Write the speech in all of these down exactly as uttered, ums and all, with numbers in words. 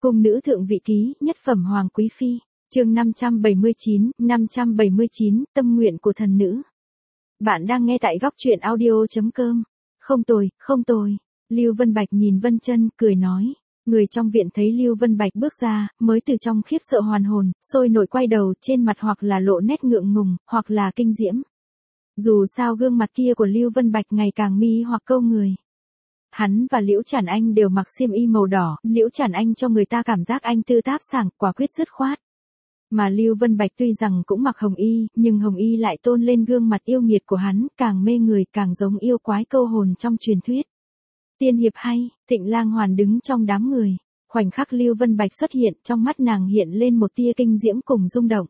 Cung nữ thượng vị ký, nhất phẩm hoàng quý phi, chương năm trăm bảy mươi chín, năm trăm bảy mươi chín, tâm nguyện của thần nữ. Bạn đang nghe tại góc truyện audio.com. Không tồi, không tồi. Lưu Vân Bạch nhìn Vân Chân, cười nói. Người trong viện thấy Lưu Vân Bạch bước ra, mới từ trong khiếp sợ hoàn hồn, sôi nổi quay đầu, trên mặt hoặc là lộ nét ngượng ngùng, hoặc là kinh diễm. Dù sao gương mặt kia của Lưu Vân Bạch ngày càng mi hoặc câu người. Hắn và Liễu Trản Anh đều mặc xiêm y màu đỏ, Liễu Trản Anh cho người ta cảm giác anh tư táp sảng, quả quyết dứt khoát. Mà Lưu Vân Bạch tuy rằng cũng mặc hồng y, nhưng hồng y lại tôn lên gương mặt yêu nghiệt của hắn, càng mê người, càng giống yêu quái câu hồn trong truyền thuyết. Tiên hiệp hay, Thịnh Lang Hoàn đứng trong đám người, khoảnh khắc Lưu Vân Bạch xuất hiện, trong mắt nàng hiện lên một tia kinh diễm cùng rung động.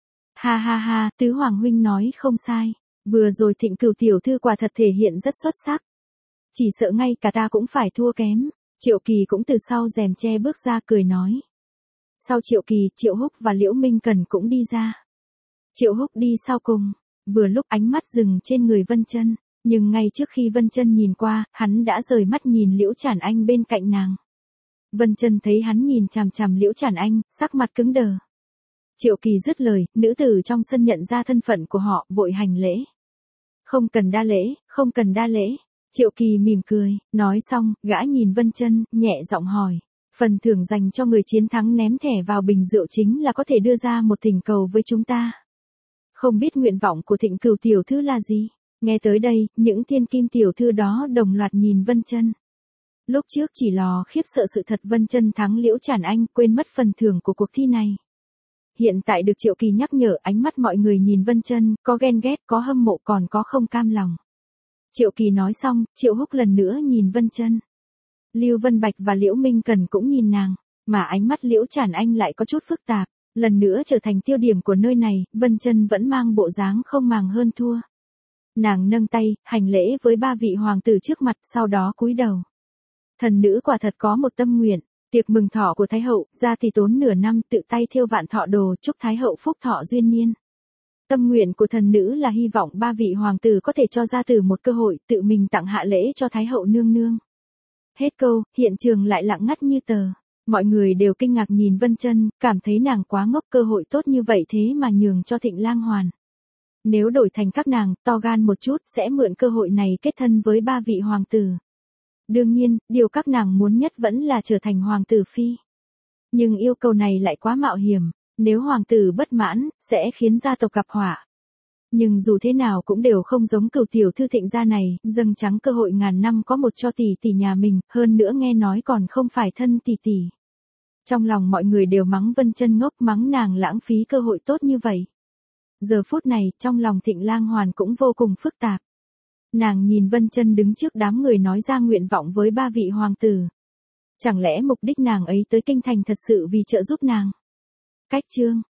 Ha ha ha, tứ hoàng huynh nói không sai, vừa rồi Thịnh Cửu tiểu thư quả thật thể hiện rất xuất sắc. Chỉ sợ ngay cả ta cũng phải thua kém. Triệu Kỳ cũng từ sau rèm che bước ra cười nói. Sau Triệu Kỳ, Triệu Húc và Liễu Minh Cần cũng đi ra. Triệu Húc đi sau cùng, vừa lúc ánh mắt dừng trên người Vân Chân, nhưng ngay trước khi Vân Chân nhìn qua, hắn đã rời mắt nhìn Liễu Trản Anh bên cạnh nàng. Vân Chân thấy hắn nhìn chằm chằm Liễu Trản Anh, sắc mặt cứng đờ. Triệu Kỳ dứt lời, nữ tử trong sân nhận ra thân phận của họ, vội hành lễ. Không cần đa lễ, không cần đa lễ. Triệu Kỳ mỉm cười, nói xong, gã nhìn Vân Chân, nhẹ giọng hỏi. Phần thưởng dành cho người chiến thắng ném thẻ vào bình rượu chính là có thể đưa ra một thỉnh cầu với chúng ta. Không biết nguyện vọng của Thịnh Cửu tiểu thư là gì? Nghe tới đây, những thiên kim tiểu thư đó đồng loạt nhìn Vân Chân. Lúc trước chỉ lò khiếp sợ sự thật Vân Chân thắng Liễu Trản Anh, quên mất phần thưởng của cuộc thi này. Hiện tại được Triệu Kỳ nhắc nhở, ánh mắt mọi người nhìn Vân Chân, có ghen ghét, có hâm mộ, còn có không cam lòng. Triệu Kỳ nói xong, Triệu Húc lần nữa nhìn Vân Chân. Lưu Vân Bạch và Liễu Minh Cần cũng nhìn nàng, mà ánh mắt Liễu Trản Anh lại có chút phức tạp, lần nữa trở thành tiêu điểm của nơi này, Vân Chân vẫn mang bộ dáng không màng hơn thua. Nàng nâng tay, hành lễ với ba vị hoàng tử trước mặt, sau đó cúi đầu. Thần nữ quả thật có một tâm nguyện, tiệc mừng thọ của Thái hậu, ra thì tốn nửa năm tự tay thêu vạn thọ đồ, chúc Thái hậu phúc thọ duyên niên. Tâm nguyện của thần nữ là hy vọng ba vị hoàng tử có thể cho gia tử một cơ hội, tự mình tặng hạ lễ cho Thái hậu nương nương. Hết câu, hiện trường lại lặng ngắt như tờ. Mọi người đều kinh ngạc nhìn Vân Chân, cảm thấy nàng quá ngốc, cơ hội tốt như vậy thế mà nhường cho Thịnh Lang Hoàn. Nếu đổi thành các nàng, to gan một chút, sẽ mượn cơ hội này kết thân với ba vị hoàng tử. Đương nhiên, điều các nàng muốn nhất vẫn là trở thành hoàng tử phi. Nhưng yêu cầu này lại quá mạo hiểm. Nếu hoàng tử bất mãn, sẽ khiến gia tộc gặp họa. Nhưng dù thế nào cũng đều không giống Cửu tiểu thư Thịnh gia này, dâng trắng cơ hội ngàn năm có một cho tỷ tỷ nhà mình, hơn nữa nghe nói còn không phải thân tỷ tỷ. Trong lòng mọi người đều mắng Vân Chân ngốc, mắng nàng lãng phí cơ hội tốt như vậy. Giờ phút này, trong lòng Thịnh Lang Hoàn cũng vô cùng phức tạp. Nàng nhìn Vân Chân đứng trước đám người nói ra nguyện vọng với ba vị hoàng tử. Chẳng lẽ mục đích nàng ấy tới kinh thành thật sự vì trợ giúp nàng? Cách chương